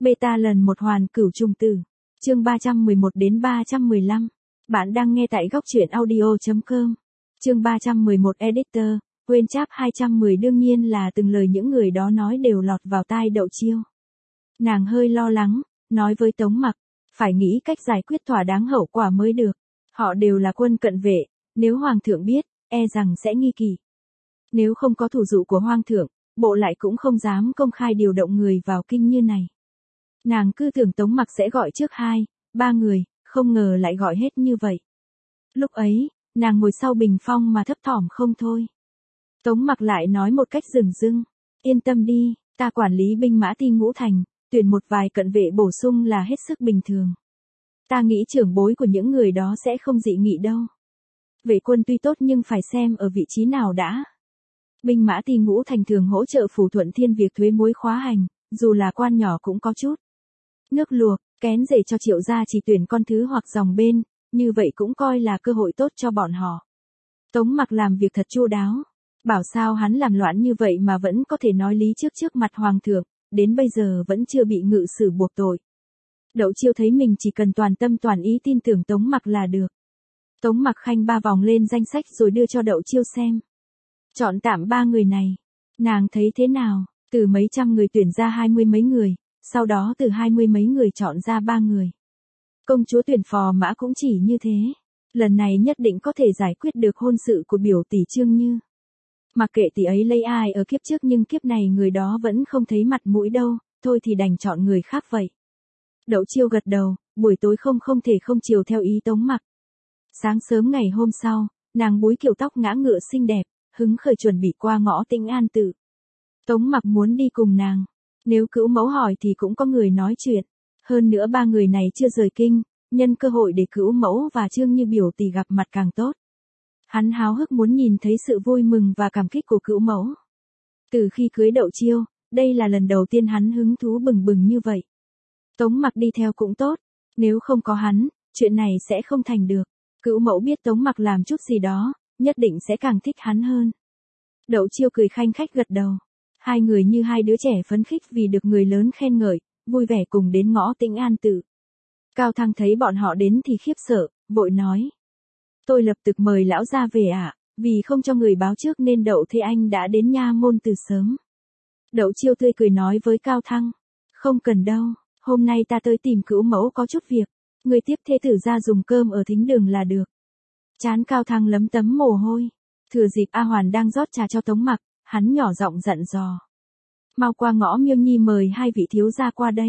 Beta lần một hoàn cửu trùng tử. Chương 311 đến 315. Bạn đang nghe tại góc truyện audio.com. Chương 311 Editor, quên chap 210 đương nhiên là từng lời những người đó nói đều lọt vào tai Đậu Chiêu. Nàng hơi lo lắng, nói với Tống Mặc, phải nghĩ cách giải quyết thỏa đáng hậu quả mới được. Họ đều là quân cận vệ, nếu Hoàng thượng biết, e rằng sẽ nghi kỵ. Nếu không có thủ dụ của Hoàng thượng, bộ lại cũng không dám công khai điều động người vào kinh như này. Nàng cứ tưởng Tống Mặc sẽ gọi trước 2, 3 người, không ngờ lại gọi hết như vậy. Lúc ấy, nàng ngồi sau bình phong mà thấp thỏm không thôi. Tống Mặc lại nói một cách dửng dưng, yên tâm đi, ta quản lý binh mã ti ngũ thành, tuyển một vài cận vệ bổ sung là hết sức bình thường. Ta nghĩ trưởng bối của những người đó sẽ không dị nghị đâu. Vệ quân tuy tốt nhưng phải xem ở vị trí nào đã. Binh mã ti ngũ thành thường hỗ trợ Phủ Thuận Thiên việc thuế muối khóa hành, dù là quan nhỏ cũng có chút. Nước luộc, kén rể cho Triệu gia chỉ tuyển con thứ hoặc dòng bên, như vậy cũng coi là cơ hội tốt cho bọn họ. Tống Mặc làm việc thật chu đáo. Bảo sao hắn làm loạn như vậy mà vẫn có thể nói lý trước mặt Hoàng thượng, đến bây giờ vẫn chưa bị ngự sử buộc tội. Đậu Chiêu thấy mình chỉ cần toàn tâm toàn ý tin tưởng Tống Mặc là được. Tống Mặc khanh 3 vòng lên danh sách rồi đưa cho Đậu Chiêu xem. Chọn tạm 3 người này. Nàng thấy thế nào? Từ mấy trăm người tuyển ra 20 mấy người, sau đó từ 20 mấy người chọn ra 3 người. Công chúa tuyển phò mã cũng chỉ như thế. Lần này nhất định có thể giải quyết được hôn sự của biểu tỷ Trương Như. Mặc kệ tỷ ấy lấy ai ở kiếp trước nhưng kiếp này người đó vẫn không thấy mặt mũi đâu, thôi thì đành chọn người khác vậy. Đậu Chiêu gật đầu, buổi tối không thể không chiều theo ý Tống Mặc. Sáng sớm ngày hôm sau, nàng búi kiểu tóc ngã ngựa xinh đẹp, hứng khởi chuẩn bị qua ngõ Tĩnh An Tự. Tống Mặc muốn đi cùng nàng, nếu Cữu Mẫu hỏi thì cũng có người nói chuyện. Hơn nữa 3 người này chưa rời kinh, nhân cơ hội để Cữu Mẫu và Trương Như biểu tỷ gặp mặt càng tốt. Hắn háo hức muốn nhìn thấy sự vui mừng và cảm kích của Cữu Mẫu. Từ khi cưới Đậu Chiêu, đây là lần đầu tiên hắn hứng thú bừng bừng như vậy. Tống Mặc đi theo cũng tốt, nếu không có hắn, chuyện này sẽ không thành được. Cữu Mẫu biết Tống Mặc làm chút gì đó, nhất định sẽ càng thích hắn hơn. Đậu Chiêu cười khanh khách gật đầu. Hai người như hai đứa trẻ phấn khích vì được người lớn khen ngợi, vui vẻ cùng đến ngõ Tĩnh An Tự. Cao Thăng thấy bọn họ đến thì khiếp sợ, vội nói. Tôi lập tức mời lão gia về ạ, vì không cho người báo trước nên Đậu Thế Anh đã đến nha môn từ sớm. Đậu Chiêu tươi cười nói với Cao Thăng. Không cần đâu, hôm nay ta tới tìm Cữu Mẫu có chút việc, người tiếp thế tử ra dùng cơm ở thính đường là được. Trán Cao Thăng lấm tấm mồ hôi. Thừa dịp A Hoàn đang rót trà cho Tống Mặc, hắn nhỏ giọng dặn dò. Mau qua ngõ Miêu Nhi mời 2 vị thiếu gia qua đây.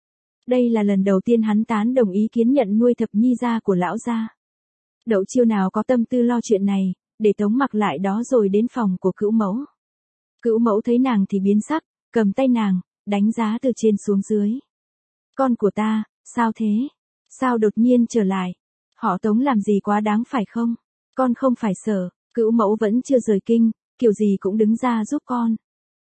Đây là lần đầu tiên hắn tán đồng ý kiến nhận nuôi thập nhi gia của lão gia. Đậu Chiêu nào có tâm tư lo chuyện này, để Tống Mặc lại đó rồi đến phòng của Cữu Mẫu. Cữu Mẫu thấy nàng thì biến sắc, cầm tay nàng, đánh giá từ trên xuống dưới. Con của ta, sao thế? Sao đột nhiên trở lại? Họ Tống làm gì quá đáng phải không? Con không phải sợ, Cữu Mẫu vẫn chưa rời kinh, kiểu gì cũng đứng ra giúp con.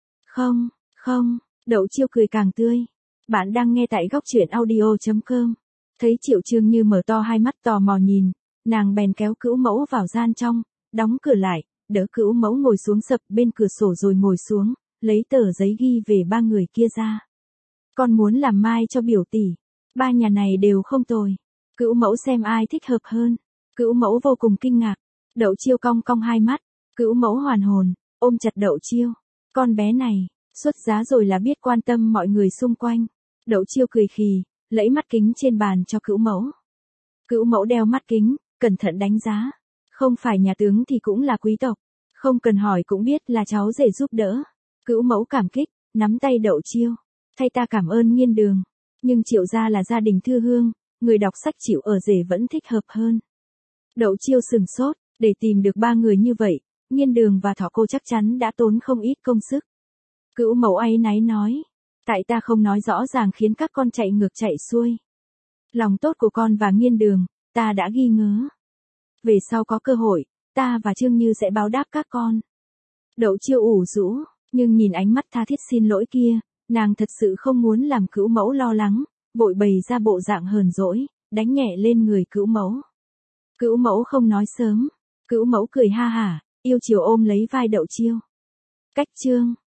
Không, Đậu Chiêu cười càng tươi. Bạn đang nghe tại góc truyện audio.com. Thấy Triệu Trương Như mở to hai mắt tò mò nhìn, nàng bèn kéo Cữu Mẫu vào gian trong, đóng cửa lại, đỡ Cữu Mẫu ngồi xuống sập bên cửa sổ rồi ngồi xuống, lấy tờ giấy ghi về 3 người kia ra. Con muốn làm mai cho biểu tỷ, 3 nhà này đều không tồi. Cữu Mẫu xem ai thích hợp hơn. Cữu Mẫu vô cùng kinh ngạc. Đậu Chiêu cong cong hai mắt. Cữu Mẫu hoàn hồn, ôm chặt Đậu Chiêu. Con bé này, xuất giá rồi là biết quan tâm mọi người xung quanh. Đậu Chiêu cười khì, lấy mắt kính trên bàn cho Cữu Mẫu. Cữu Mẫu đeo mắt kính, cẩn thận đánh giá. Không phải nhà tướng thì cũng là quý tộc. Không cần hỏi cũng biết là cháu rể giúp đỡ. Cữu Mẫu cảm kích, nắm tay Đậu Chiêu. Thay ta cảm ơn Nghiên Đường. Nhưng Triệu gia là gia đình thư hương, người đọc sách chịu ở rể vẫn thích hợp hơn. Đậu Chiêu sừng sốt, để tìm được 3 người như vậy, Nghiên Đường và Thỏ Cô chắc chắn đã tốn không ít công sức. Cữu Mẫu áy náy nói. Tại ta không nói rõ ràng khiến các con chạy ngược chạy xuôi. Lòng tốt của con và Nghiên Đường, ta đã ghi nhớ. Về sau có cơ hội, ta và Trương Như sẽ báo đáp các con. Đậu Chiêu ủ rũ, nhưng nhìn ánh mắt tha thiết xin lỗi kia, nàng thật sự không muốn làm Cữu Mẫu lo lắng, vội bày ra bộ dạng hờn dỗi, đánh nhẹ lên người Cữu Mẫu. Cữu Mẫu không nói sớm, Cữu Mẫu cười ha hả, yêu chiều ôm lấy vai Đậu Chiêu. Cách chương